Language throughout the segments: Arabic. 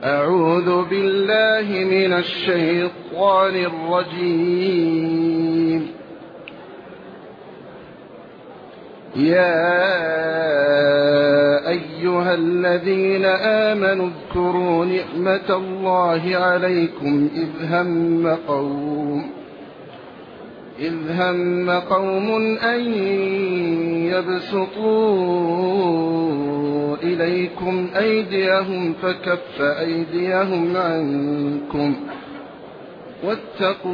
أعوذ بالله من الشيطان الرجيم. يا أيها الذين آمنوا اذكروا نعمة الله عليكم إذ هم قوم أن يبسطوا إليكم أيديهم فكف أيديهم عنكم واتقوا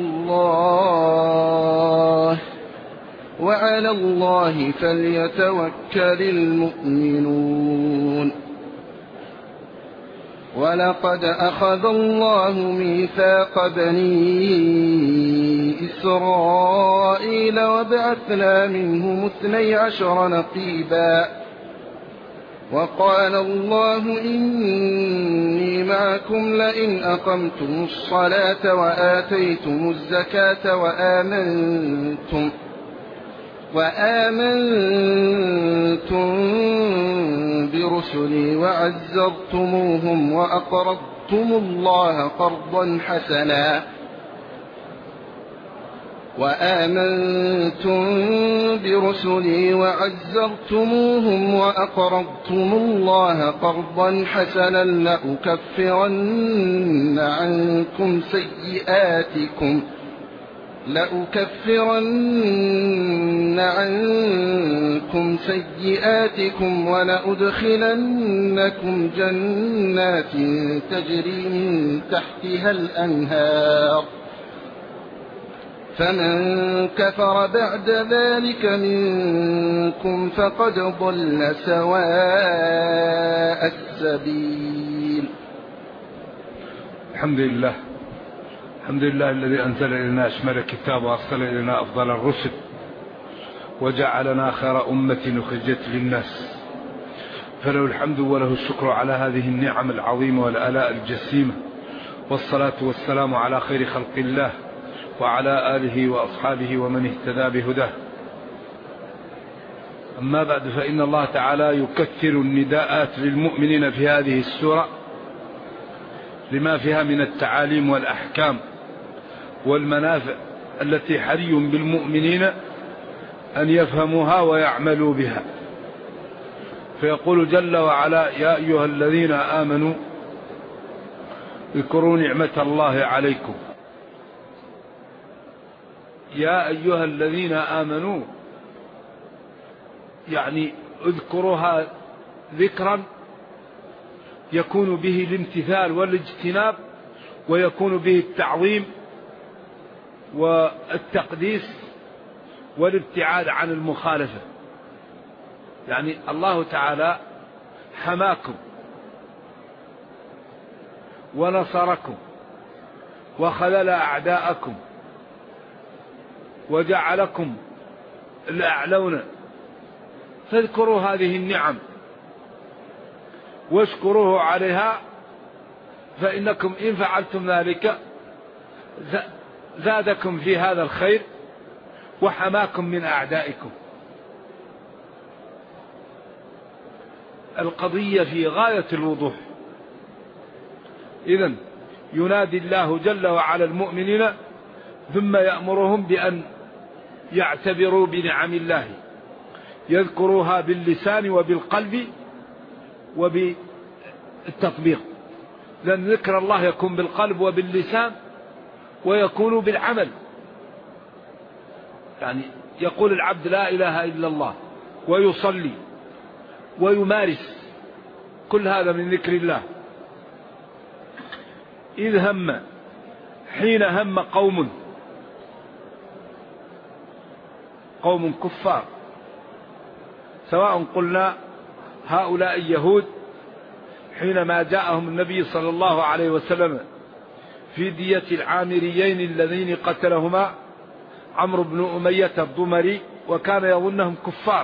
الله وعلى الله فليتوكل المؤمنون. ولقد أخذ الله ميثاق بني إسرائيل وبعثنا منهم 12 نقيبا وقال الله إني معكم لئن أقمتم الصلاة وآتيتم الزكاة وآمنتم برسلي وعزرتموهم وأقرضتم الله قرضا حسنا لأكفرن عنكم سيئاتكم ولأدخلنكم جنات تجري من تحتها الأنهار فمن كفر بعد ذلك منكم فقد ضل سواء السبيل. الحمد لله الذي أنزل إلينا أشمل كتاب وأرسل إلينا أفضل الرسل وجعلنا خير أمة أخرجت للناس، فله الحمد وله الشكر على هذه النعم العظيمة والآلاء الجسيمة، والصلاة والسلام على خير خلق الله وعلى آله وأصحابه ومن اهتدى بهداه. أما بعد، فإن الله تعالى يكثر النداءات للمؤمنين في هذه السورة لما فيها من التعاليم والأحكام والمنافع التي حري بالمؤمنين أن يفهموها ويعملوا بها. فيقول جل وعلا: يا أيها الذين آمنوا اذكروا نعمة الله عليكم. يا أيها الذين آمنوا يعني اذكروها ذكرا يكون به الامتثال والاجتناب، ويكون به التعظيم والتقديس والابتعاد عن المخالفة. يعني الله تعالى حماكم ونصركم وخذل أعداءكم وجعلكم الأعلون، فاذكروا هذه النعم واشكروه عليها، فإنكم إن فعلتم ذلك زادكم في هذا الخير وحماكم من أعدائكم. القضية في غاية الوضوح. إذن ينادي الله جل وعلا المؤمنين ثم يأمرهم بأن يعتبروا بنعم الله، يذكروها باللسان وبالقلب وبالتطبيق، لأن ذكر الله يكون بالقلب وباللسان ويكون بالعمل. يعني يقول العبد لا إله إلا الله ويصلي ويمارس، كل هذا من ذكر الله. حين هم قوم كفار، سواء قلنا هؤلاء يهود حينما جاءهم النبي صلى الله عليه وسلم في دية العامريين اللذين قتلهما عمرو بن أمية الضمري، وكان يظنهم كفار،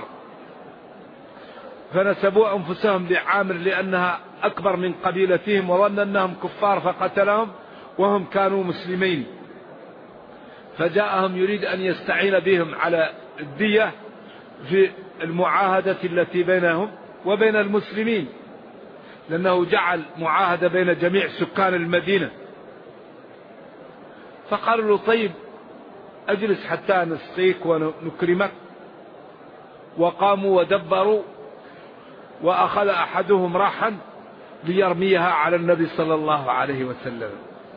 فنسبوا أنفسهم لعامر لأنها أكبر من قبيلتهم، وظن أنهم كفار فقتلهم وهم كانوا مسلمين. فجاءهم يريد أن يستعين بهم على الدية في المعاهدة التي بينهم وبين المسلمين، لأنه جعل معاهدة بين جميع سكان المدينة. فقالوا له طيب أجلس حتى نسقيك ونكرمك. وقاموا ودبروا، وأخذ أحدهم راحا ليرميها على النبي صلى الله عليه وسلم.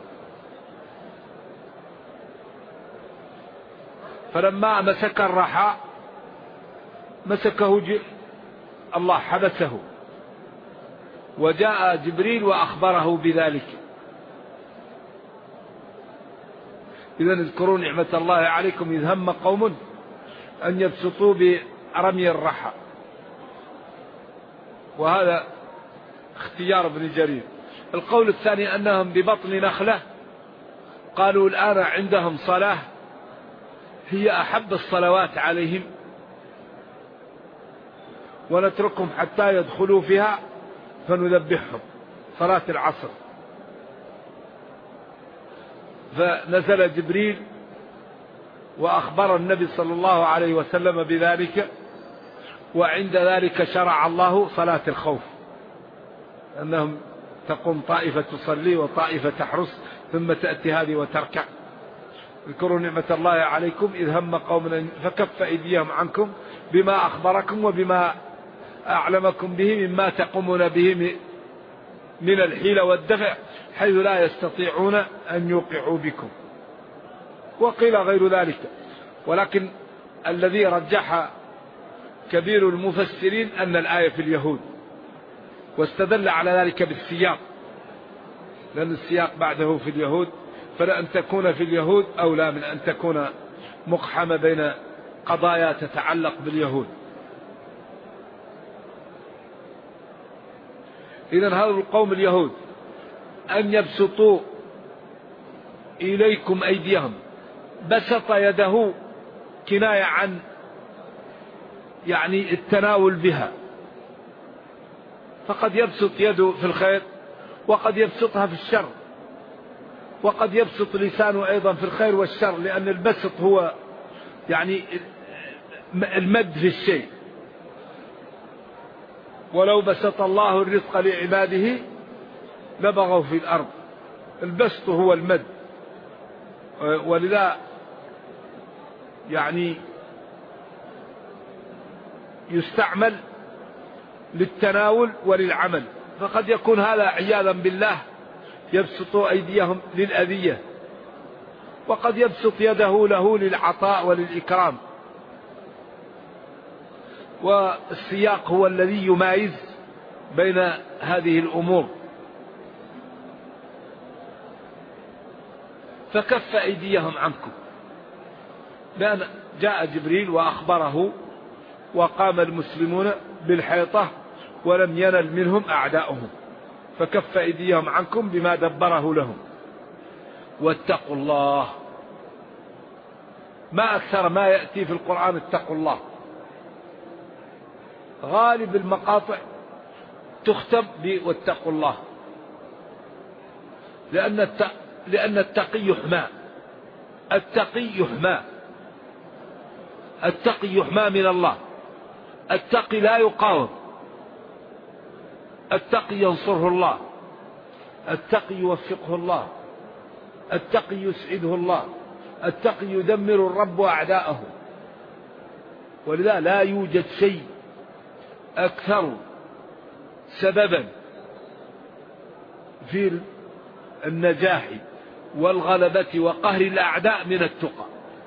فلما مسك الرحى مسكه الله حبسه، وجاء جبريل وأخبره بذلك. إذن اذكروا نعمة الله عليكم إذ هم قوم أن يبسطوا برمي الرحى. وهذا اختيار ابن جرير. القول الثاني أنهم ببطن نخلة، قالوا الآن عندهم صلاة هي أحب الصلوات عليهم، ونتركهم حتى يدخلوا فيها فنذبحهم، صلاة العصر. فنزل جبريل وأخبر النبي صلى الله عليه وسلم بذلك، وعند ذلك شرع الله صلاة الخوف، أنهم تقوم طائفة تصلي وطائفة تحرس ثم تأتي هذه وتركع. اذكروا نعمة الله عليكم إذ هم قوم فكف أيديهم عنكم بما أخبركم وبما أعلمكم به مما تقومون به من الحيلة والدفع حيث لا يستطيعون أن يوقعوا بكم. وقيل غير ذلك، ولكن الذي رجح كبير المفسرين أن الآية في اليهود، واستدل على ذلك بالسياق، لأن السياق بعده في اليهود، فلأن تكون في اليهود أولى من أن تكون مقحمة بين قضايا تتعلق باليهود. إذن هذا القوم اليهود أن يبسطوا إليكم أيديهم، بسط يده كناية عن يعني التناول بها، فقد يبسط يده في الخير وقد يبسطها في الشر، وقد يبسط لسانه أيضا في الخير والشر، لأن البسط هو يعني المد في الشيء. ولو بسط الله الرزق لعباده لبغوا في الأرض، البسط هو المد. ولذا يعني يستعمل للتناول وللعمل، فقد يكون هذا عياذا بالله يبسط أيديهم للأذية، وقد يبسط يده له للعطاء وللإكرام. والسياق هو الذي يمايز بين هذه الأمور. فكف أيديهم عنكم، لأن جاء جبريل وأخبره، وقام المسلمون بالحيطة ولم ينل منهم أعداؤهم، فكف أيديهم عنكم بما دبره لهم. واتقوا الله، ما أكثر ما يأتي في القرآن اتقوا الله. غالب المقاطع تختم بواتقوا الله، لأن التقي يحمى، التقي يحمى، التقي يحمى من الله، التقي لا يقاوم، التقي ينصره الله، التقي يوفقه الله، التقي يسعده الله، التقي يدمر الرب أعداءه. ولذا لا يوجد شيء أكثر سببا في النجاح والغلبة وقهر الأعداء من التقى.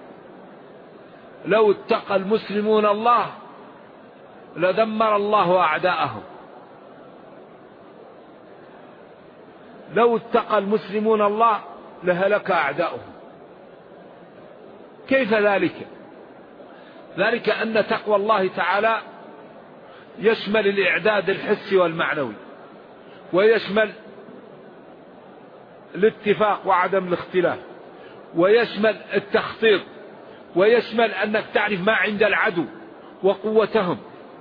لو اتقى المسلمون الله لدمر الله أعداءهم، لو اتقى المسلمون الله لهلك أعداؤهم. كيف ذلك؟ ذلك أن تقوى الله تعالى يشمل الإعداد الحسي والمعنوي، ويشمل الاتفاق وعدم الاختلاف، ويشمل التخطيط، ويشمل أنك تعرف ما عند العدو وقوتهم.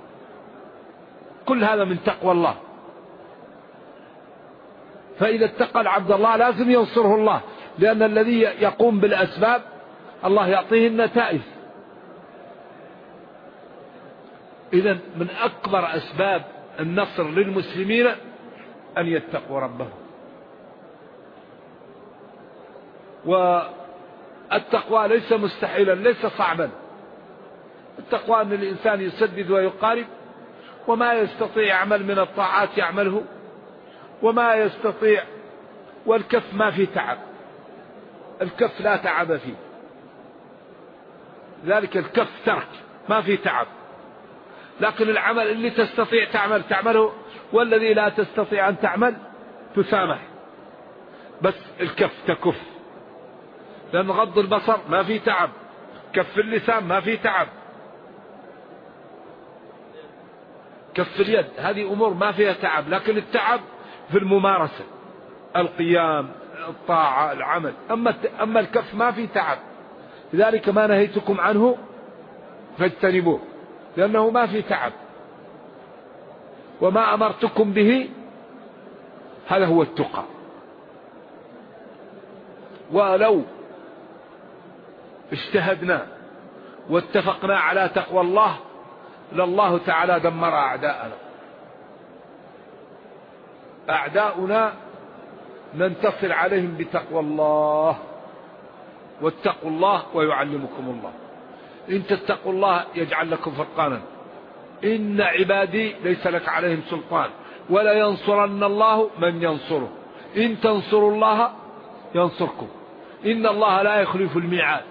كل هذا من تقوى الله. فإذا اتقى العبد الله لازم ينصره الله، لأن الذي يقوم بالأسباب الله يعطيه النتائج. إذن من أكبر أسباب النصر للمسلمين أن يتقوا ربهم. والتقوى ليس مستحيلا، ليس صعبا. التقوى أن الإنسان يسدد ويقارب، وما يستطيع يعمل من الطاعات يعمله، وما يستطيع. والكف ما في تعب، الكف لا تعب فيه، ذلك الكف ترك ما في تعب. لكن العمل اللي تستطيع تعمله، والذي لا تستطيع أن تعمل تسامح. بس الكف تكف، لأن غض البصر ما في تعب، كف اللسان ما في تعب، كف اليد هذه أمور ما فيها تعب. لكن التعب في الممارسة، القيام، الطاعة، العمل. أما الكف ما في تعب. لذلك ما نهيتكم عنه فاجتنبوه، لأنه ما في تعب. وما أمرتكم به هذا هو التقى. ولو اجتهدنا واتفقنا على تقوى الله لله تعالى دمر أعداءنا. أعداؤنا ننتصر عليهم بتقوى الله. واتقوا الله ويعلمكم الله. إن تتقوا الله يجعل لكم فرقانا. إن عبادي ليس لك عليهم سلطان ولا ينصرن الله من ينصره. إن تنصروا الله ينصركم. إن الله لا يخلف الميعاد.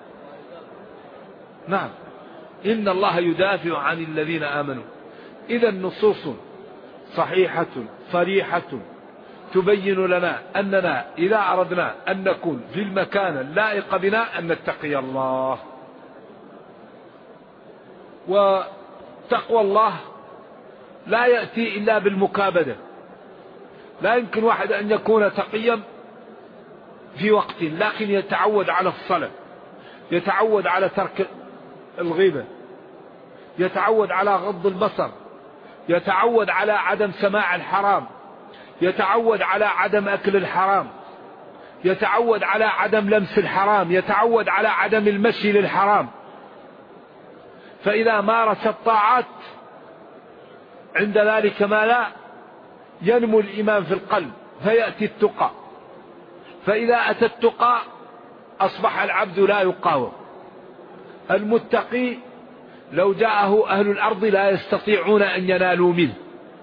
نعم، إن الله يدافع عن الذين آمنوا. إذا النصوص صحيحة صريحة تبين لنا أننا إذا أردنا أن نكون في المكان اللائق بنا أن نتقي الله. وتقوى الله لا يأتي إلا بالمكابدة. لا يمكن واحد أن يكون تقيا في وقت، لكن يتعود على الصلاة، يتعود على ترك الغيبة، يتعود على غض البصر، يتعود على عدم سماع الحرام، يتعود على عدم أكل الحرام، يتعود على عدم لمس الحرام، يتعود على عدم المشي للحرام. فإذا مارس الطاعات عند ذلك ما لا ينمو الإيمان في القلب فيأتي التقى. فإذا أتى التقى أصبح العبد لا يقاوم. المتقي لو جاءه أهل الأرض لا يستطيعون أن ينالوا منه،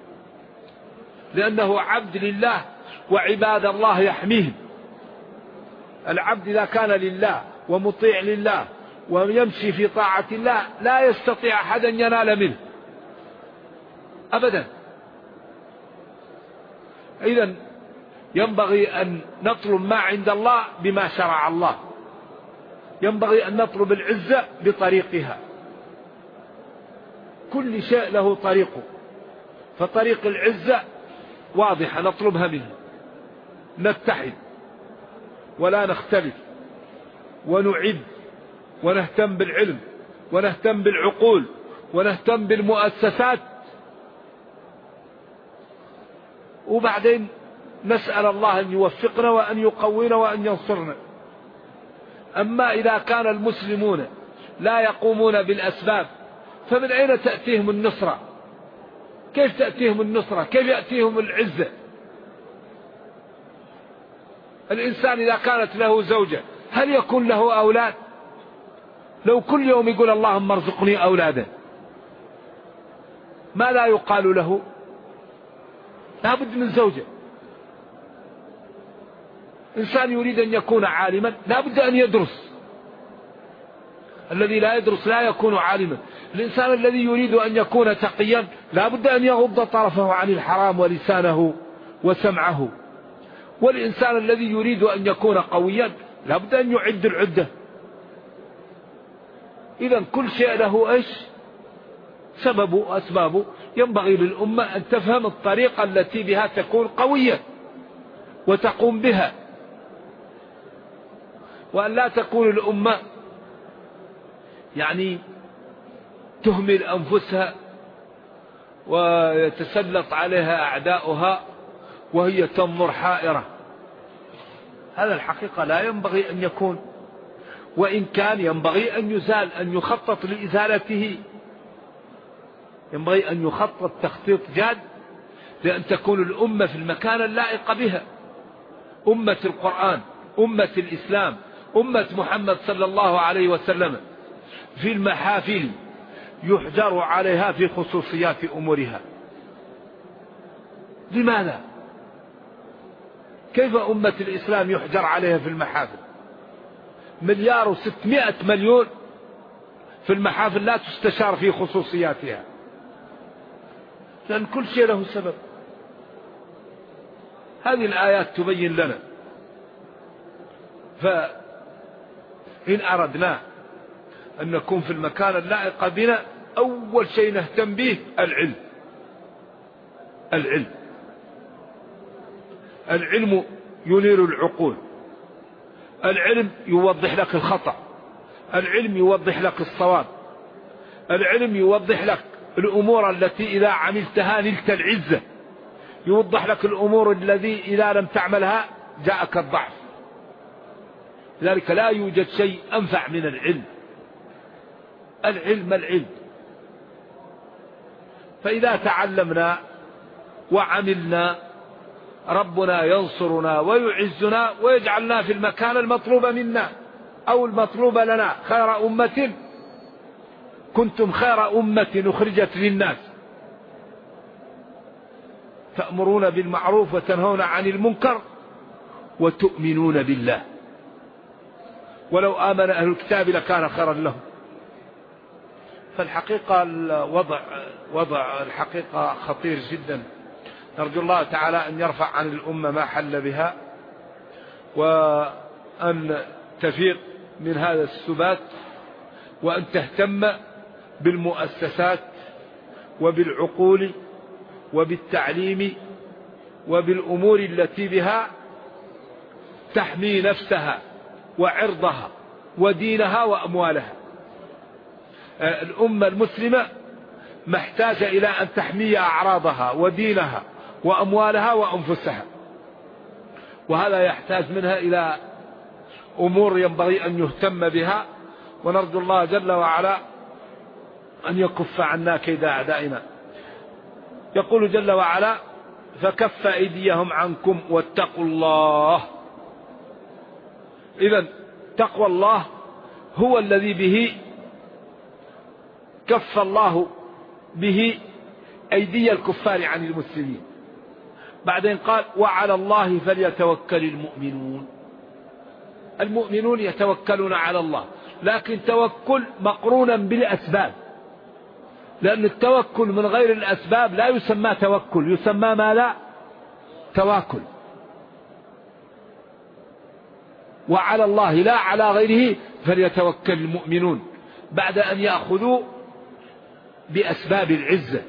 لأنه عبد لله وعباد الله يحميهم. العبد إذا كان لله ومطيع لله ويمشي في طاعة الله لا يستطيع أحد أن ينال منه أبدا. إذن ينبغي أن نطلب ما عند الله بما شرع الله. ينبغي أن نطلب العزة بطريقها. كل شيء له طريقه، فطريق العزة واضحة نطلبها منه. نتحد ولا نختلف، ونعد ونهتم بالعلم ونهتم بالعقول ونهتم بالمؤسسات، وبعدين نسأل الله أن يوفقنا وأن يقوينا وأن ينصرنا. أما إذا كان المسلمون لا يقومون بالأسباب فمن أين تأتيهم النصرة؟ كيف تأتيهم النصرة؟ كيف يأتيهم العزة؟ الإنسان إذا كانت له زوجة هل يكون له أولاد؟ لو كل يوم يقول اللهم ارزقني أولادا ما لا يقال له؟ لا بد من زوجة. إنسان يريد أن يكون عالما لا بد أن يدرس. الذي لا يدرس لا يكون عالما. الإنسان الذي يريد أن يكون تقيا لا بد أن يغض طرفه عن الحرام ولسانه وسمعه. والإنسان الذي يريد أن يكون قويا لا بد أن يعد العدة. إذن كل شيء له إيش؟ سببه أسبابه. ينبغي للأمة أن تفهم الطريقة التي بها تكون قوية وتقوم بها، وأن لا تكون الأمة يعني تهمل أنفسها ويتسلط عليها أعداؤها وهي تنظر حائرة. هذا الحقيقة لا ينبغي أن يكون، وإن كان ينبغي أن يزال، أن يخطط لإزالته. ينبغي أن يخطط تخطيط جاد لأن تكون الأمة في المكان اللائق بها، أمة القرآن، أمة الإسلام، أمة محمد صلى الله عليه وسلم، في المحافل يحجر عليها في خصوصيات أمورها. لماذا؟ كيف أمة الإسلام يحجر عليها في المحافل؟ 1,600,000,000 في المحافل لا تستشار في خصوصياتها، لأن كل شيء له سبب. هذه الآيات تبين لنا. فإن أردنا أن نكون في المكان اللائق بنا، أول شيء نهتم به العلم. العلم ينير العقول، العلم يوضح لك الخطأ، العلم يوضح لك الصواب، العلم يوضح لك الأمور التي إذا عملتها نلت العزة، يوضح لك الأمور التي إذا لم تعملها جاءك الضعف. لذلك لا يوجد شيء أنفع من العلم. العلم. فإذا تعلمنا وعملنا ربنا ينصرنا ويعزنا ويجعلنا في المكان المطلوب منا أو المطلوب لنا. خير أمة كنتم خير أمة أخرجت للناس تأمرون بالمعروف وتنهون عن المنكر وتؤمنون بالله. ولو آمن أهل الكتاب لكان خيرا لهم. فالحقيقة وضع الحقيقة خطير جدا. نرجو الله تعالى أن يرفع عن الأمة ما حل بها، وأن تفيق من هذا السبات، وأن تهتم بالمؤسسات وبالعقول وبالتعليم وبالأمور التي بها تحمي نفسها وعرضها ودينها وأموالها. الأمة المسلمة محتاجة إلى أن تحمي أعراضها ودينها وأموالها وأنفسها، وهذا يحتاج منها إلى أمور ينبغي أن يهتم بها. ونرجو الله جل وعلا أن يكف عنا كيد أعدائنا. يقول جل وعلا: فكف أيديهم عنكم واتقوا الله. إذن تقوى الله هو الذي به كف الله به أيدي الكفار عن المسلمين. بعدين قال: وعلى الله فليتوكل المؤمنون. المؤمنون يتوكلون على الله، لكن توكل مقرونا بالأسباب، لأن التوكل من غير الأسباب لا يسمى توكل، يسمى ما لا تواكل. وعلى الله لا على غيره فليتوكل المؤمنون، بعد أن يأخذوا بأسباب العزة.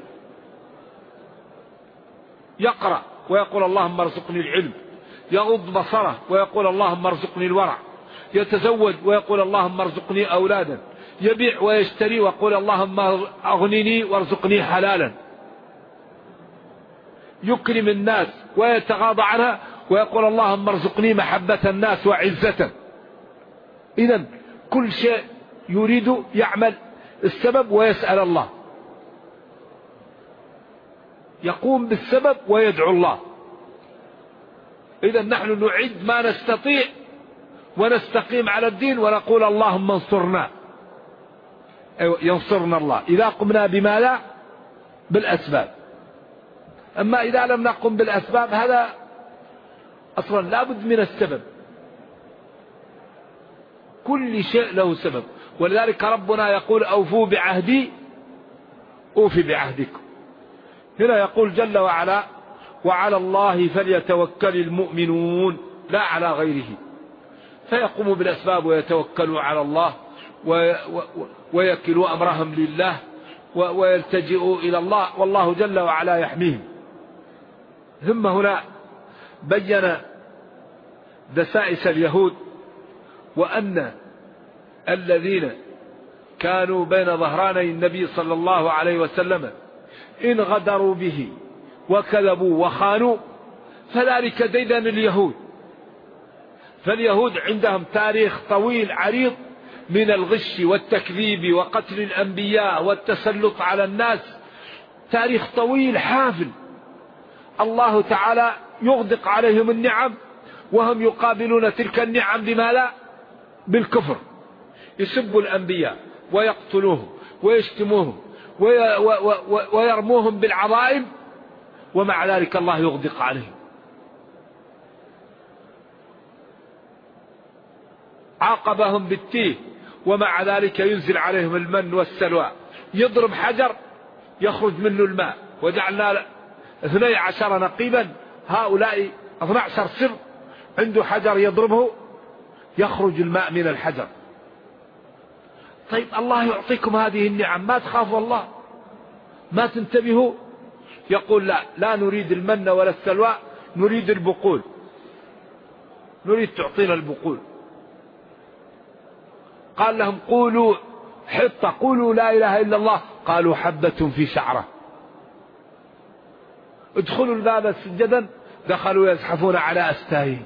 يقرأ ويقول: اللهم ارزقني العلم. يغض بصره ويقول: اللهم ارزقني الورع. يتزوج ويقول: اللهم ارزقني أولادا. يبيع ويشتري ويقول: اللهم أغنني وارزقني حلالا. يكرم الناس ويتغاضى عنها ويقول: اللهم ارزقني محبة الناس وعزة. إذن كل شيء يريد يعمل السبب ويسأل الله، يقوم بالسبب ويدعو الله. إذن نحن نعد ما نستطيع ونستقيم على الدين ونقول: اللهم انصرنا. ينصرنا الله إذا قمنا بما لا بالأسباب. أما إذا لم نقم بالأسباب هذا أصلا لا بد من السبب. كل شيء له سبب. ولذلك ربنا يقول: أوفوا بعهدي أوفي بعهدكم. هنا يقول جل وعلا: وعلى الله فليتوكل المؤمنون، لا على غيره. فيقوموا بالأسباب ويتوكلوا على الله ويكلوا أمرهم لله ويلتجئوا إلى الله، والله جل وعلا يحميهم. ثم هنا بين دسائس اليهود، وأن الذين كانوا بين ظهراني النبي صلى الله عليه وسلم إن غدروا به وكذبوا وخانوا فذلك ديدن اليهود. فاليهود عندهم تاريخ طويل عريض من الغش والتكذيب وقتل الأنبياء والتسلط على الناس، تاريخ طويل حافل. الله تعالى يغدق عليهم النعم وهم يقابلون تلك النعم بما لا بالكفر، يسبوا الأنبياء ويقتلوهم ويشتموهم ويرموهم بالعظائم، ومع ذلك الله يغدق عليهم. عاقبهم بالتيه ومع ذلك ينزل عليهم المن والسلوى، يضرب حجر يخرج منه الماء، وجعلنا 12 نقيبا، هؤلاء 12 سر عنده حجر يضربه يخرج الماء من الحجر. طيب الله يعطيكم هذه النعم، ما تخافوا الله؟ ما تنتبهوا؟ يقول لا نريد المن ولا السلوى، نريد البقول، نريد تعطينا البقول. قال لهم قولوا حطة، قولوا لا إله إلا الله، قالوا حبة في شعرة. ادخلوا الباب سجدا، دخلوا يزحفون على أستاههم.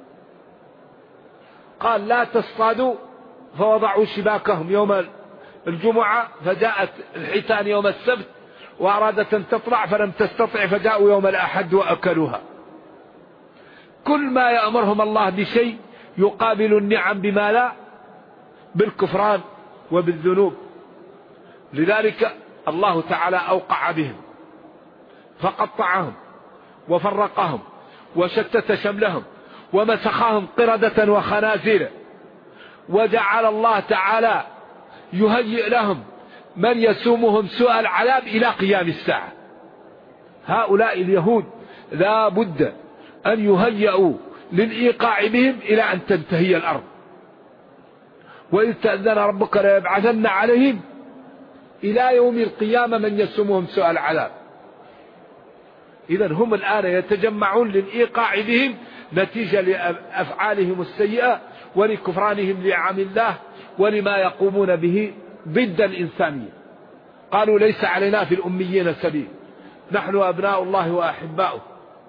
قال لا تصطادوا، فوضعوا شباكهم يوم الجمعة، فجاءت الحيتان يوم السبت وأرادت أن تطلع فلم تستطع، فجاءوا يوم الأحد وأكلوها. كل ما يأمرهم الله بشيء يقابل النعم بما لا بالكفران وبالذنوب. لذلك الله تعالى أوقع بهم فقطعهم وفرقهم وشتت شملهم ومسخهم قردة وخنازير، وجعل الله تعالى يهيئ لهم من يسومهم سوء العذاب إلى قيام الساعة. هؤلاء اليهود لا بد أن يهيئوا للإيقاع بهم إلى أن تنتهي الأرض. وإذ تأذن ربك ليبعثن عليهم إلى يوم القيامة من يسومهم سوء العذاب. إذن هم الآن يتجمعون للإيقاع بهم نتيجة لأفعالهم السيئة ولكفرانهم لنعم الله ولما يقومون به ضد الإنسانية. قالوا ليس علينا في الأميين سبيل، نحن أبناء الله وأحباؤه.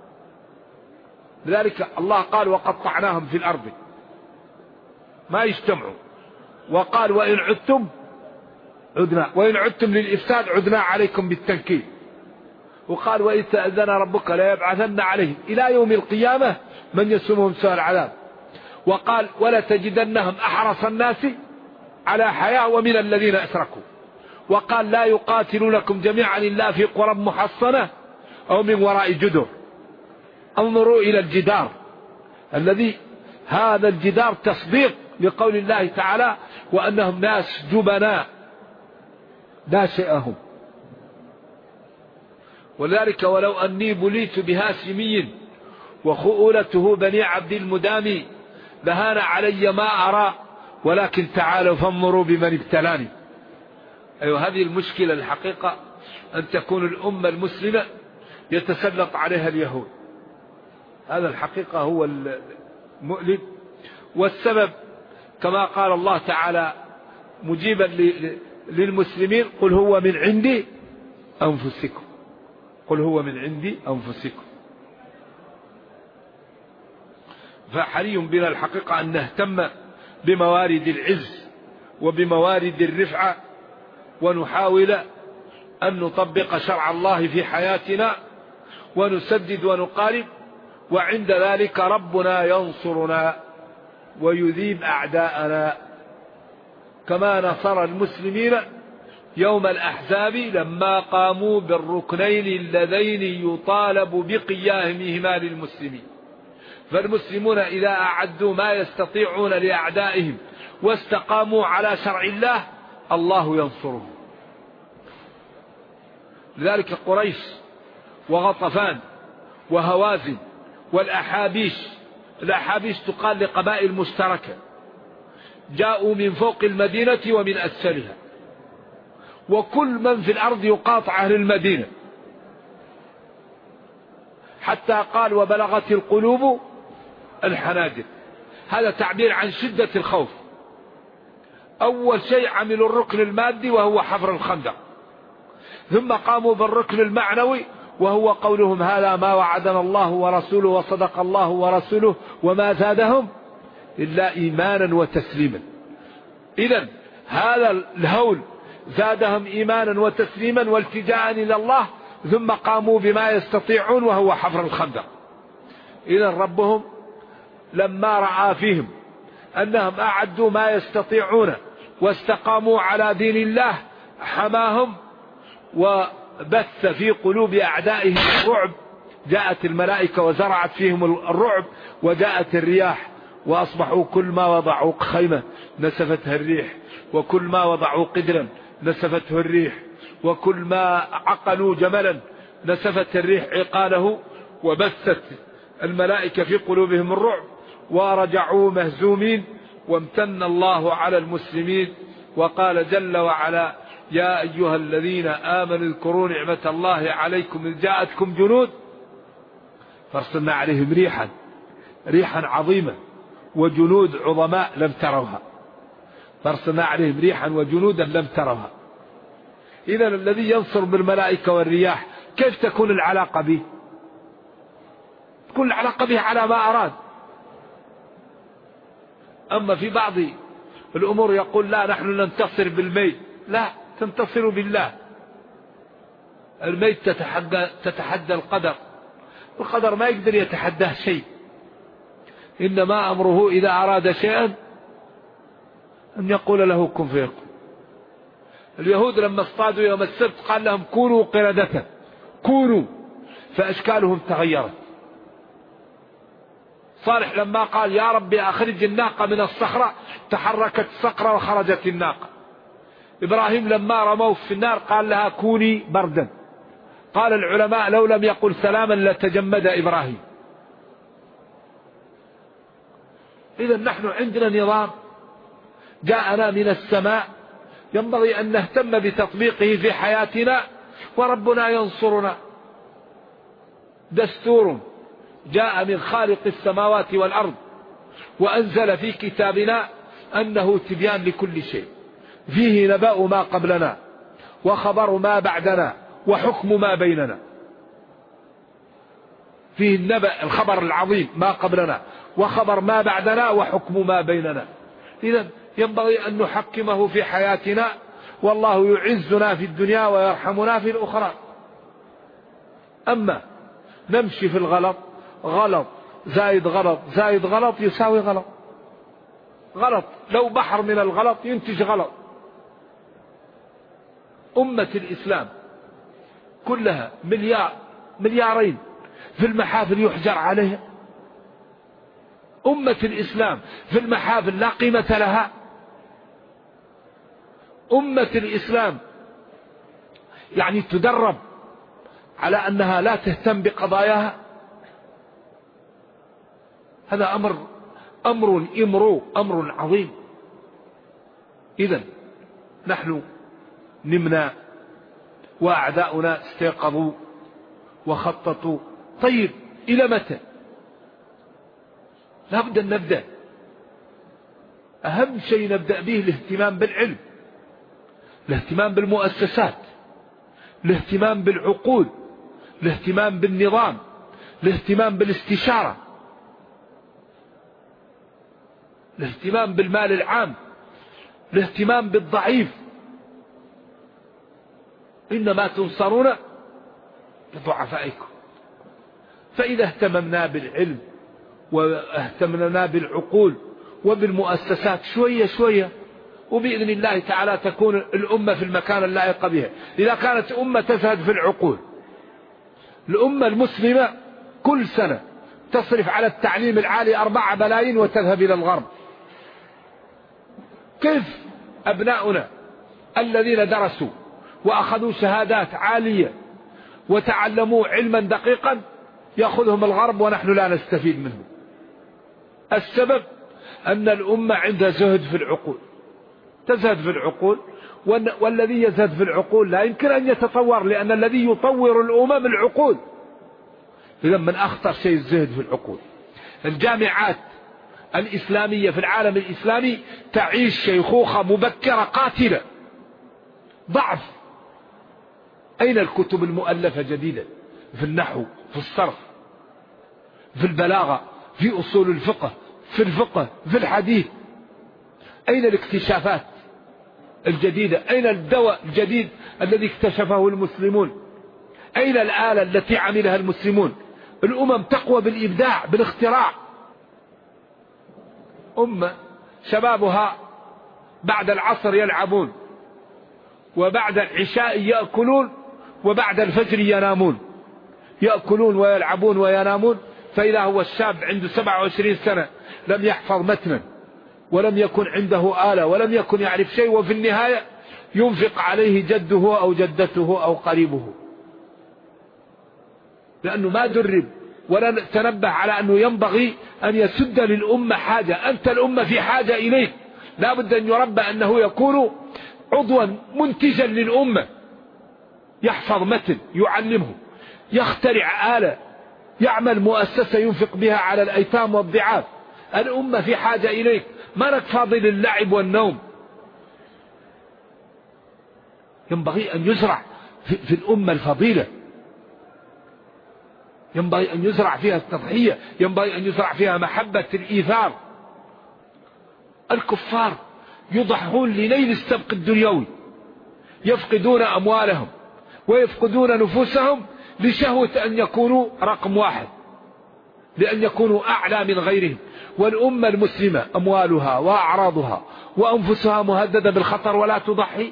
لذلك الله قال وقطعناهم في الأرض، ما يجتمعوا. وقال وإن عدتم عدنا، وإن عدتم للإفساد عدنا عليكم بالتنكيل. وقال وإذ تأذن ربك ليبعثن عليهم إلى يوم القيامة من يسومهم سوء العذاب. وقال ولا تجدنهم أحرص الناس على حياة ومن الذين أشركوا. وقال لا يقاتلونكم جميعا إلا في قرى محصنة أو من وراء جدر. انظروا إلى الجدار الذي هذا الجدار تصديق لقول الله تعالى وأنهم ناس جبناء لا شيء هم. ولذلك ولو أني بليت بهاشمي وخؤولته بني عبد المدامي لهان علي ما أرى ولكن تعالوا فانظروا بمن ابتلاني. أيوة، هذه المشكلة الحقيقة أن تكون الأمة المسلمة يتسلط عليها اليهود. هذا الحقيقة هو المؤلم، والسبب كما قال الله تعالى مجيبا للمسلمين قل هو من عندي أنفسكم، قل هو من عندي أنفسكم. فحري بنا الحقيقة أن نهتم بموارد العز وبموارد الرفعة، ونحاول أن نطبق شرع الله في حياتنا ونسدد ونقارب، وعند ذلك ربنا ينصرنا ويذيب أعداءنا كما نصر المسلمين يوم الأحزاب لما قاموا بالركنين اللذين يطالب بقيامهما للمسلمين. فالمسلمون إذا أعدوا ما يستطيعون لأعدائهم واستقاموا على شرع الله الله ينصرهم. لذلك قريش وغطفان وهوازن والأحابيش، الأحابيش تقال لقبائل مشتركة، جاءوا من فوق المدينة ومن أسفلها، وكل من في الأرض يقاطع أهل المدينة، حتى قال وبلغت القلوب الحناجر. هذا تعبير عن شدة الخوف. أول شيء عملوا الركن المادي وهو حفر الخندق، ثم قاموا بالركن المعنوي وهو قولهم هذا ما وعدنا الله ورسوله وصدق الله ورسوله وما زادهم إلا إيمانا وتسليما. إذن هذا الهول زادهم إيمانا وتسليما والتجاء إلى الله، ثم قاموا بما يستطيعون وهو حفر الخندق. إذا ربهم لما رأى فيهم أنهم أعدوا ما يستطيعون واستقاموا على دين الله حماهم وبث في قلوب أعدائهم الرعب. جاءت الملائكة وزرعت فيهم الرعب، وجاءت الرياح وأصبحوا كل ما وضعوا خيمة نسفتها الريح، وكل ما وضعوا قدرا نسفته الريح، وكل ما عقلوا جملا نسفت الريح عقاله، وبثت الملائكة في قلوبهم الرعب ورجعوا مهزومين. وامتن الله على المسلمين وقال جل وعلا: يا أيها الذين آمنوا اذكروا نعمة الله عليكم إذ جاءتكم جنود فارسلنا عليهم ريحا عظيمة وجنود عظماء لم تروها. فارسلنا عليهم ريحا وجنودا لم تروها. إذا الذي ينصر بالملائكة والرياح كيف تكون العلاقة به؟ تكون العلاقة به على ما أراد. أما في بعض الأمور يقول لا نحن ننتصر بالميت، لا، تنتصر بالله. الميت تتحدى القدر ما يقدر يتحداه شيء، إنما أمره إذا أراد شيئا أن يقول له كن فيكون. اليهود لما اصطادوا يوم السبت قال لهم كونوا قردة، كونوا، فأشكالهم تغيرت. صالح لما قال يا ربي أخرج الناقة من الصخرة تحركت الصخرة وخرجت الناقة. إبراهيم لما رموه في النار قال لها كوني بردا. قال العلماء لو لم يقل سلاما لتجمد إبراهيم. إذا نحن عندنا نظام جاءنا من السماء ينبغي أن نهتم بتطبيقه في حياتنا، وربنا ينصرنا. دستور جاء من خالق السماوات والأرض، وأنزل في كتابنا أنه تبيان لكل شيء، فيه نبأ ما قبلنا وخبر ما بعدنا وحكم ما بيننا. فيه النبأ الخبر العظيم ما قبلنا وخبر ما بعدنا وحكم ما بيننا. إذن ينبغي أن نحكمه في حياتنا، والله يعزنا في الدنيا ويرحمنا في الأخرى. أما نمشي في الغلط، غلط زائد غلط زائد غلط يساوي غلط. غلط لو بحر من الغلط ينتج غلط. أمة الإسلام كلها مليارين في المحافل يحجر عليها. أمة الإسلام في المحافل لا قيمة لها. أمة الإسلام يعني تدرب على أنها لا تهتم بقضاياها. هذا أمر عظيم. إذن نحن نمنا وأعداؤنا استيقظوا وخططوا. طيب إلى متى؟ لابد أن نبدأ. أهم شيء نبدأ به الاهتمام بالعلم، الاهتمام بالمؤسسات، الاهتمام بالعقول، الاهتمام بالنظام، الاهتمام بالاستشارة، الاهتمام بالمال العام، الاهتمام بالضعيف. إنما تنصرون بضعفائكم. فإذا اهتممنا بالعلم واهتممنا بالعقول وبالمؤسسات شوية شوية، وبإذن الله تعالى تكون الأمة في المكان اللائق بها. إذا كانت أمة تزهد في العقول، الأمة المسلمة كل سنة تصرف على التعليم العالي 4 بلايين وتذهب إلى الغرب. كيف أبناؤنا الذين درسوا وأخذوا شهادات عالية وتعلموا علما دقيقا يأخذهم الغرب ونحن لا نستفيد منه؟ السبب أن الأمة عندها زهد في العقول، تزهد في العقول، والذي يزهد في العقول لا يمكن أن يتطور، لأن الذي يطور الأمم العقول. إذا من أخطر شيء الزهد في العقول. الجامعات الإسلامية في العالم الإسلامي تعيش شيخوخة مبكرة قاتلة، ضعف. أين الكتب المؤلفة جديدة في النحو، في الصرف، في البلاغة، في أصول الفقه، في الفقه، في الحديث؟ أين الاكتشافات الجديدة؟ أين الدواء الجديد الذي اكتشفه المسلمون؟ أين الآلة التي عملها المسلمون؟ الأمم تقوى بالإبداع بالاختراع. أمة شبابها بعد العصر يلعبون، وبعد العشاء يأكلون، وبعد الفجر ينامون، يأكلون ويلعبون وينامون. فإذا هو الشاب عنده 27 سنة لم يحفظ متنا، ولم يكن عنده آلة، ولم يكن يعرف شيء، وفي النهاية ينفق عليه جده أو جدته أو قريبه، لأنه ما درب ولا تنبه على أنه ينبغي أن يسد للأمة حاجة. أنت الأمة في حاجة إليك، لا بد أن يربى أنه يكون عضوا منتجا للأمة، يحفظ متن يعلمه، يخترع آلة، يعمل مؤسسة ينفق بها على الأيتام والضعاف. الأمة في حاجة إليك، ما لك فاضل اللعب والنوم. ينبغي أن يزرع في الأمة الفضيلة، ينبغي أن يزرع فيها التضحية، ينبغي أن يزرع فيها محبة الإيثار. الكفار يضحون لنيل السبق الدنيوي، يفقدون أموالهم ويفقدون نفوسهم لشهوة أن يكونوا رقم واحد، لأن يكونوا أعلى من غيرهم. والأمة المسلمة أموالها وأعراضها وأنفسها مهددة بالخطر ولا تضحي.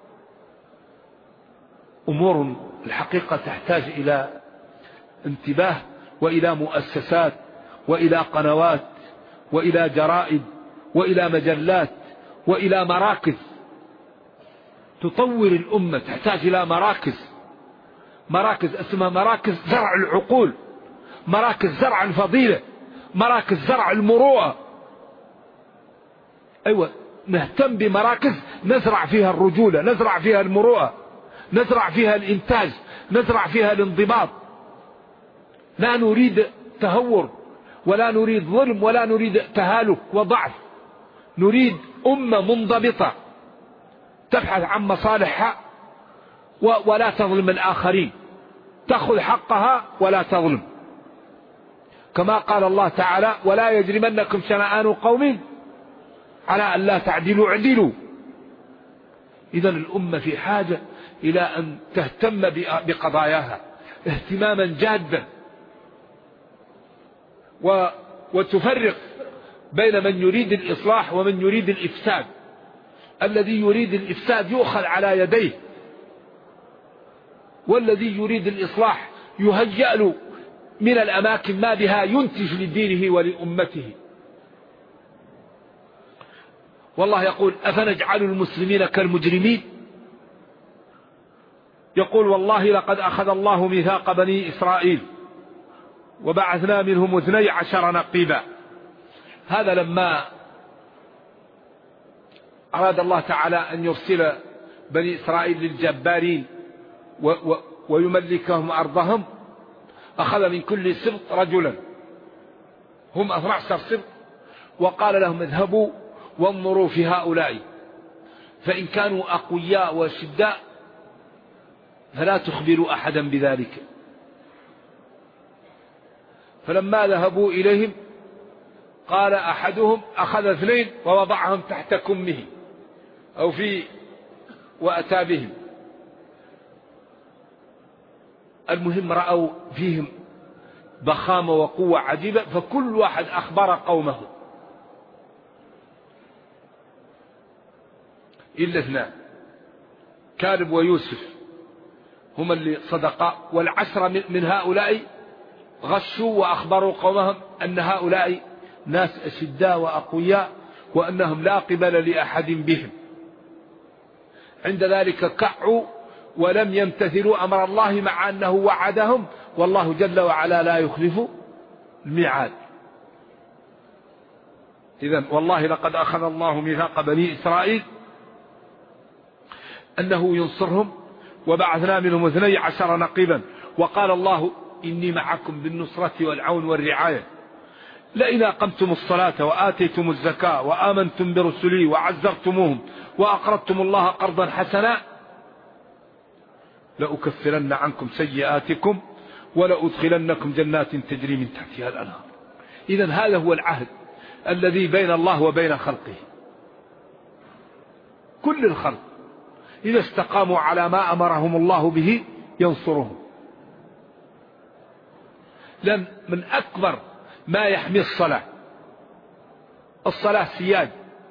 أمور الحقيقة تحتاج إلى انتباه، وإلى مؤسسات، وإلى قنوات، وإلى جرائد، وإلى مجلات، وإلى مراكز تطور الأمة. تحتاج إلى مراكز اسمها مراكز زرع العقول، مراكز زرع الفضيلة، مراكز زرع المروءة. أيوة، نهتم بمراكز نزرع فيها الرجولة، نزرع فيها المروءة، نزرع فيها الإنتاج، نزرع فيها الانضباط. لا نريد تهور، ولا نريد ظلم، ولا نريد تهالك وضعف. نريد أمة منضبطة تبحث عن مصالحها ولا تظلم الآخرين، تأخذ حقها ولا تظلم. كما قال الله تعالى: ولا يجرمنكم شنآن قوم على أن لا تعدلوا اعدلوا. إذن الأمة في حاجة إلى أن تهتم بقضاياها اهتماما جادا، وتفرق بين من يريد الإصلاح ومن يريد الإفساد. الذي يريد الإفساد يؤخذ على يديه، والذي يريد الإصلاح يهيأ له من الأماكن ما بها ينتج لدينه ولأمته. والله يقول: أفنجعل المسلمين كالمجرمين؟ يقول: والله لقد أخذ الله ميثاق بني إسرائيل وبعثنا منهم 12 نقيبا. هذا لما أراد الله تعالى أن يرسل بني إسرائيل للجبارين ويملكهم أرضهم، أخذ من كل سبط رجلا، هم 12 سبط، وقال لهم: اذهبوا وانظروا في هؤلاء، فإن كانوا أقوياء وشداء فلا تخبروا أحدا بذلك. فلما ذهبوا إليهم قال أحدهم: أخذ 2 ووضعهم تحت كمه أو في وأتى بهم. المهم رأوا فيهم ضخامة وقوة عجيبة، فكل واحد أخبر قومه إلا 2، كالب ويوسف، هما اللي صدقا. وال10 من هؤلاء غشوا وأخبروا قومهم أن هؤلاء ناس أشداء وأقوياء، وأنهم لا قبل لأحد بهم. عند ذلك كعوا ولم يمتثلوا أمر الله، مع أنه وعدهم، والله جل وعلا لا يخلف الميعاد. إذن والله لقد أخذ الله ميثاق بني إسرائيل أنه ينصرهم، وبعثنا منهم 12 نقيبا، وقال الله: إني معكم بالنصرة والعون والرعاية، لئن أقمتم الصلاة وآتيتم الزكاة وآمنتم برسلي وعزرتموهم وأقرضتم الله قرضا حسنا لأكفرن عنكم سيئاتكم ولأدخلنكم جنات تجري من تحتها الأنهار. إذن هذا هو العهد الذي بين الله وبين خلقه. كل الخلق إذا استقاموا على ما أمرهم الله به ينصرهم. لأن من أكبر ما يحمي الصلاة سياج.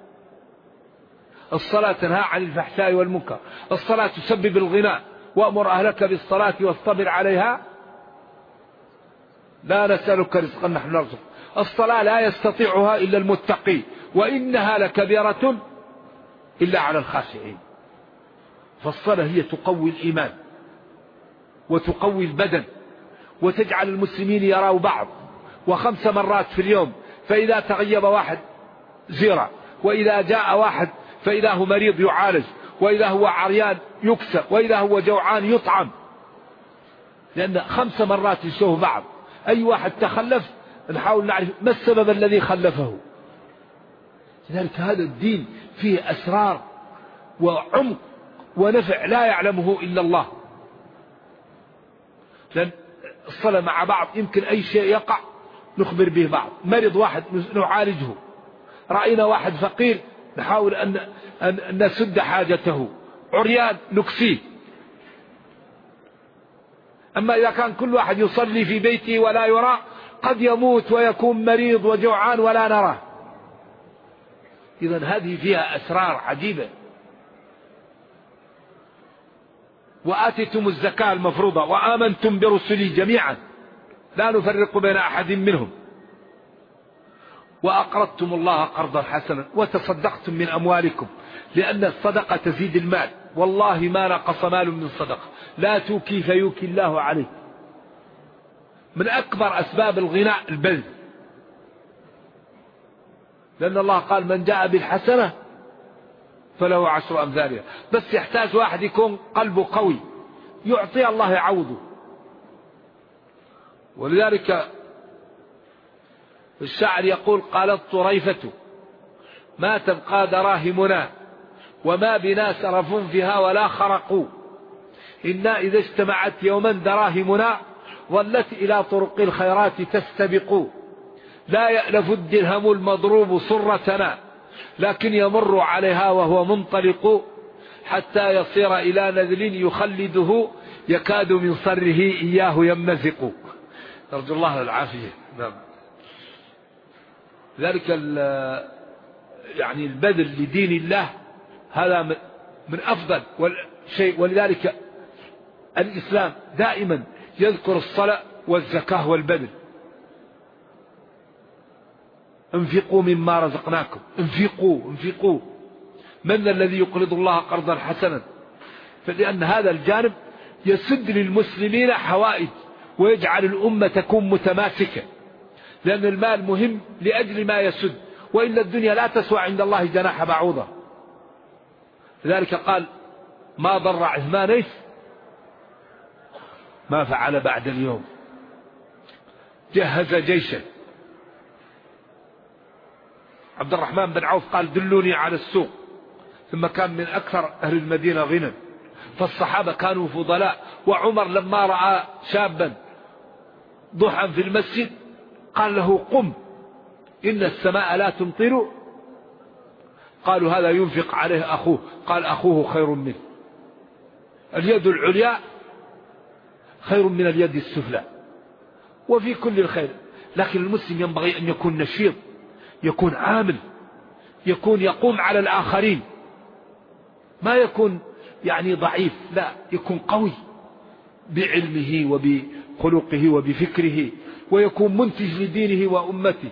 الصلاة تنهى عن الفحشاء والمنكر، الصلاة تسبب الغناء، وأمر أهلك بالصلاة واصطبر عليها لا نسألك رزقا نحن نرزق. الصلاة لا يستطيعها إلا المتقي، وإنها لكبيرة إلا على الخاشعين. فالصلاة هي تقوي الإيمان وتقوي البدن وتجعل المسلمين يراوا بعض، و5 مرات في اليوم، فإذا تغيب واحد زيرة، وإذا جاء واحد فإذا هو مريض يعالج، وإذا هو عريان يكسى، وإذا هو جوعان يطعم، لأن 5 مرات يشوه بعض. أي واحد تخلف نحاول نعرف ما السبب الذي خلفه. لذلك هذا الدين فيه أسرار وعمق ونفع لا يعلمه إلا الله. لأن الصلاة مع بعض يمكن أي شيء يقع نخبر به بعض. مرض واحد نعالجه، رأينا واحد فقير نحاول أن نسد حاجته، عريان نكسيه. أما إذا كان كل واحد يصلي في بيته ولا يرى، قد يموت ويكون مريض وجوعان ولا نراه. إذن هذه فيها أسرار عجيبة. وآتيتم الزكاة المفروضة وآمنتم برسلي جميعا لا نفرق بين أحد منهم، وأقرضتم الله قرضا حسنا وتصدقتم من أموالكم، لأن الصدقة تزيد المال. والله ما نقص مال من صدقة، لا توكي فيوكي الله عليه. من أكبر أسباب الغناء البذل، لأن الله قال من جاء بالحسنة فله 10 أمثالها. بس يحتاج واحد يكون قلبه قوي يعطي الله يعوضه. ولذلك الشاعر يقول قالت طريفة ما تبقى دراهمنا وما بنا سرف فيها ولا خرق، إنا إذا اجتمعت يوما دراهمنا ظلت إلى طرق الخيرات تستبق، لا يألف الدرهم المضروب صرتنا لكن يمر عليها وهو منطلق، حتى يصير إلى نذل يخلده يكاد من صره إياه يمزق. نرجو الله العافية. نعم. ذلك يعني البذل لدين الله هذا من أفضل شيء. ولذلك الإسلام دائما يذكر الصلاة والزكاة والبذل. انفقوا مما رزقناكم، انفقوا. من الذي يقرض الله قرضا حسنا؟ فلأن هذا الجانب يسد للمسلمين حوائج ويجعل الأمة تكون متماسكة، لأن المال مهم لأجل ما يسد، وإلا الدنيا لا تسوى عند الله جناح بعوضة. لذلك قال ما ضر عثمان ما فعل بعد اليوم. جهز جيشا. عبد الرحمن بن عوف قال دلوني على السوق، ثم كان من أكثر أهل المدينة غنى، فالصحابة كانوا فضلاء. وعمر لما رأى شابا ضحى في المسجد قال له قم إن السماء لا تمطر. قالوا هذا ينفق عليه أخوه، قال أخوه خير منه. اليد العليا خير من اليد السفلى، وفي كل الخير. لكن المسلم ينبغي أن يكون نشيط، يكون عامل، يكون يقوم على الآخرين، ما يكون يعني ضعيف، لا، يكون قوي بعلمه وبخلقه وبفكره، ويكون منتج لدينه وأمته.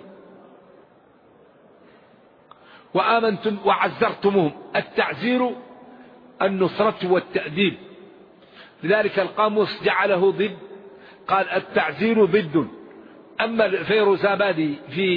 وآمنتم وعزرتموهم. التعزير النصرة والتأديب. لذلك القاموس جعله ضد، قال التعزير ضد. أما الفيروزابادي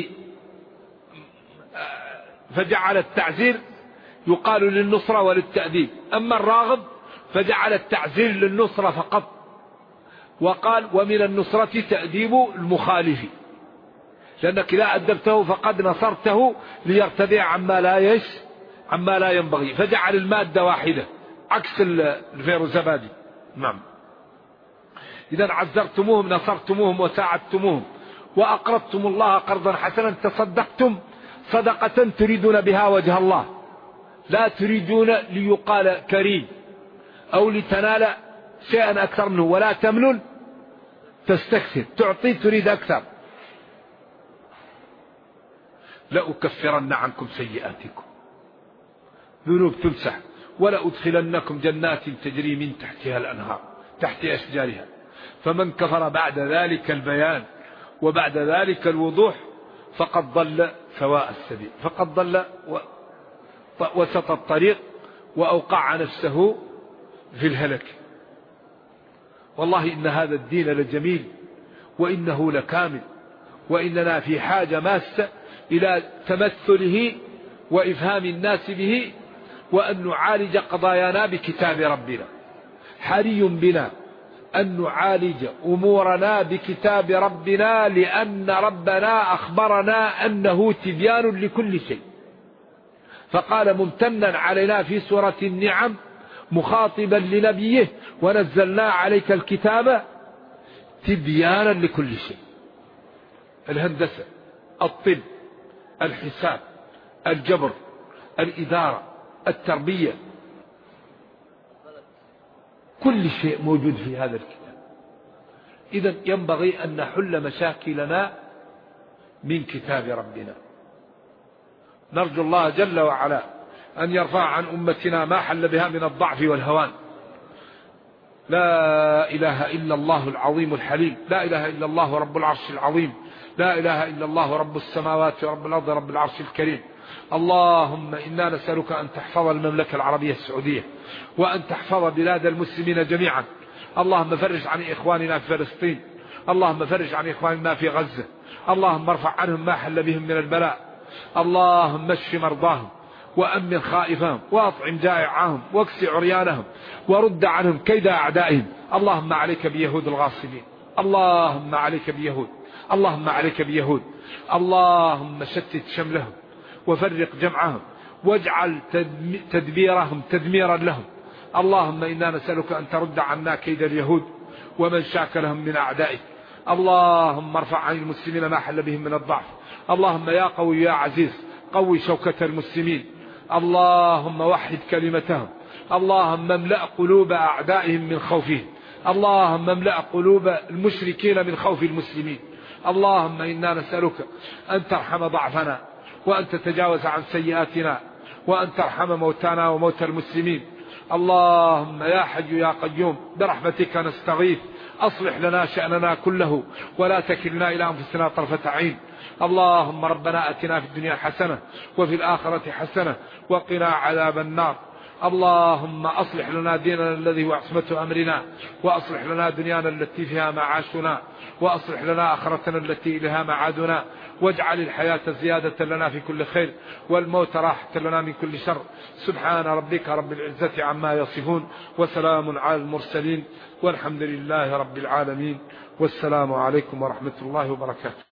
فجعل التعزير يقال للنصرة وللتأديب. أما الراغب فجعل التعزير للنصرة فقط، وقال ومن النصرة تأديب المخالف، لأنك إذا أدبته فقد نصرته ليرتدع عما لا ينبغي. فجعل المادة واحدة عكس الفيروزابادي. نعم. إذا عزرتموهم نصرتموهم وساعدتموهم. وأقرضتم الله قرضا حسنا، تصدقتم صدقة تريدون بها وجه الله، لا تريدون ليقال كريم أو لتنال شيئا أكثر منه. ولا تمنن تستكثر، تعطي تريد أكثر. لأكفرن عنكم سيئاتكم، ذنوب تمسح، ولأدخلنكم جنات تجري من تحتها الأنهار، تحت أشجارها. فمن كفر بعد ذلك البيان وبعد ذلك الوضوح فقد ضل سواء السبيل، فقد ضل وسط الطريق وأوقع نفسه في الهلك. والله إن هذا الدين لجميل وإنه لكامل، وإننا في حاجة ماسة إلى تمثله وإفهام الناس به، وأن نعالج قضايانا بكتاب ربنا. حري بنا أن نعالج أمورنا بكتاب ربنا، لأن ربنا أخبرنا أنه تبيان لكل شيء. فقال ممتنا علينا في سورة النعم مخاطبا لنبيه: ونزلنا عليك الكتاب تبيانا لكل شيء. الهندسة، الطب، الحساب، الجبر، الإدارة، التربية، كل شيء موجود في هذا الكتاب. إذن ينبغي أن نحل مشاكلنا من كتاب ربنا. نرجو الله جل وعلا أن يرفع عن أمتنا ما حل بها من الضعف والهوان. لا إله إلا الله العظيم الحليم، لا إله إلا الله رب العرش العظيم، لا إله إلا الله رب السماوات ورب الأرض رب العرش الكريم. اللهم إنا نسألك أن تحفظ المملكة العربية السعودية، وأن تحفظ بلاد المسلمين جميعا. اللهم فرج عن إخواننا في فلسطين، اللهم فرج عن إخواننا في غزة، اللهم ارفع عنهم ما حل بهم من البلاء. اللهم اشف مرضاهم، وأمن خائفهم، وأطعم جائعهم، واكس عريانهم، ورد عنهم كيد أعدائهم. اللهم عليك بيهود الغاصبين، اللهم عليك بيهود، اللهم عليك بيهود. اللهم شتت شملهم وفرق جمعهم، واجعل تدبيرهم تدميرا لهم. اللهم إنا نسألك أن ترد عنا كيد اليهود ومن شاكلهم من أعدائك. اللهم ارفع عن المسلمين ما حل بهم من الضعف. اللهم يا قوي يا عزيز قوي شوكة المسلمين. اللهم وحد كلمتهم. اللهم املأ قلوب أعدائهم من خوفهم. اللهم املأ قلوب المشركين من خوف المسلمين. اللهم إنا نسألك أن ترحم ضعفنا، وأن تتجاوز عن سيئاتنا، وأن ترحم موتانا وموتى المسلمين. اللهم يا حي يا قيوم برحمتك نستغيث، أصلح لنا شأننا كله، ولا تكلنا إلى أنفسنا طرفة عين. اللهم ربنا أتنا في الدنيا حسنة وفي الآخرة حسنة وقنا عذاب النار. اللهم أصلح لنا ديننا الذي هو عصمة أمرنا، وأصلح لنا دنيانا التي فيها معاشنا، وأصلح لنا آخرتنا التي إليها معادنا، واجعل الحياة زيادة لنا في كل خير، والموت راحة لنا من كل شر. سبحان ربك رب العزة عما يصفون، وسلام على المرسلين، والحمد لله رب العالمين، والسلام عليكم ورحمة الله وبركاته.